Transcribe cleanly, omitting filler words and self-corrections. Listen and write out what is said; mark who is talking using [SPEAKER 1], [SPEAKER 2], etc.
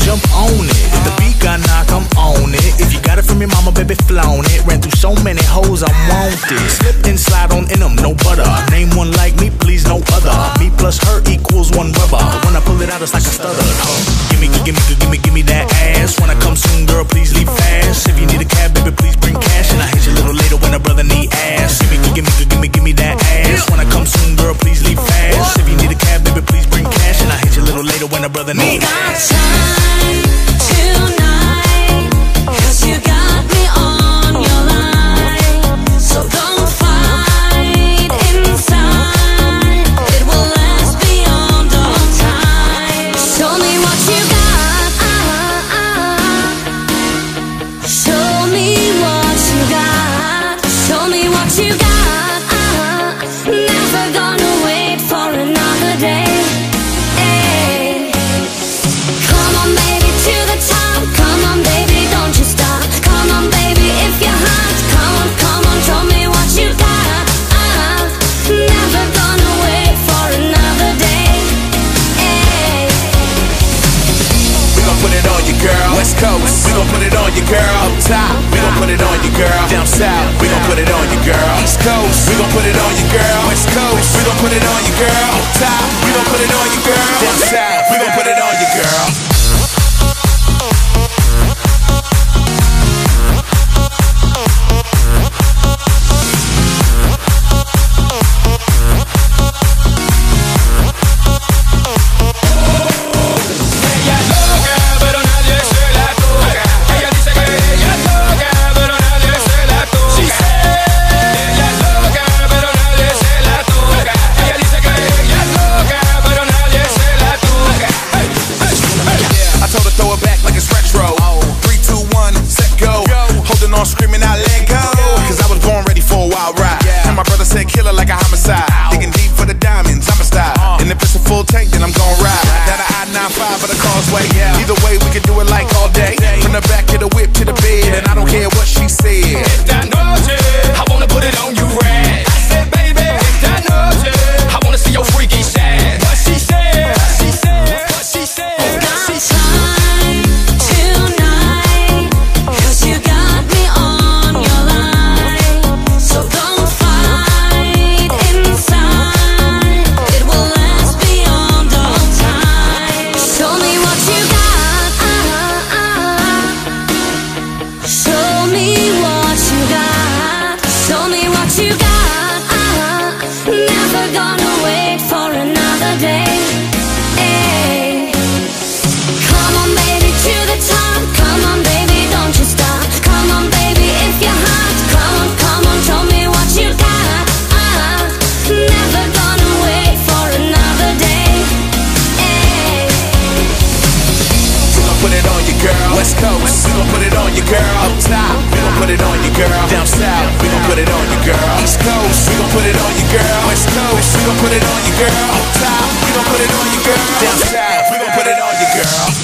[SPEAKER 1] jump on it. If the beat got knock, I'm on it. If you got it from your mama, baby, flown it. Ran through so many hoes, I want it. Slip and slide on in them, no butter. Name one like me, please, no other. Me plus her equals one rubber. When I pull it out, it's like a stutter. Give me that ass. When I come soon, girl, please leave fast. If you need a cab, baby, please bring cash. And I hit you a little later when a brother need ass. Give me that ass. When I come soon, girl, please leave fast. If you need a cab, baby, please bring cash. And I hit you a little later when a brother need ass.
[SPEAKER 2] We got time tonight, 'cause you got me on your line. So don't fight inside, it will last beyond all time. Show me what you got, show me what you got, show me what you got. Never gonna wait for another day. Hey. Come on baby to the top, come on baby, don't you stop. Come on baby, if you're hot, come on, show me what you got. Never gonna wait for another day. Hey.
[SPEAKER 3] We gon' put it on you, girl. West Coast, we gon' put it on you, girl. Up top, we gon' put it on you, girl. Down south, we gon' put it on you, girl. East Coast, we gon' put it on you, girl. West Coast, we gon' put it on you, girl. Up top, we gon' put it on you, girl. Down south, we gon' put it on you, girl. Screaming out, let go. Cause I was born ready for a wild ride. And my brother said killer like a homicide. Digging deep for the diamonds, I'm a style. And if it's a full tank, then I'm gon' ride. That I-95 or the causeway. Either way, we can do it like all day. From the back of the whip to the bed. And I don't care what she said.
[SPEAKER 4] Esta noche, I wanna put it on you right. I said, baby, esta noche, I wanna see your freaky side. What she said, what she said, what she said.
[SPEAKER 2] Got time tonight, 'cause you got me on your line. So don't fight inside, it will last beyond all time. Show me what you got, show me what you got, show me what you got. Never gonna wait for another day. Hey. Come on baby to the top, come on baby, don't you stop. Come on baby, if you're hot, come on, show me what you got. Never gonna wait for another day. Hey.
[SPEAKER 3] We gon' put it on you, girl. West Coast, we gon' put it on you, girl. Up top, we gon' put it on you, girl. Down south, we gon' put it on you, girl. East Coast, we gon' put it on you, girl. West Coast, we gon' put it on you, girl. Up top, we gon' put it on you, girl. Down south, we gon' put it on you, girl.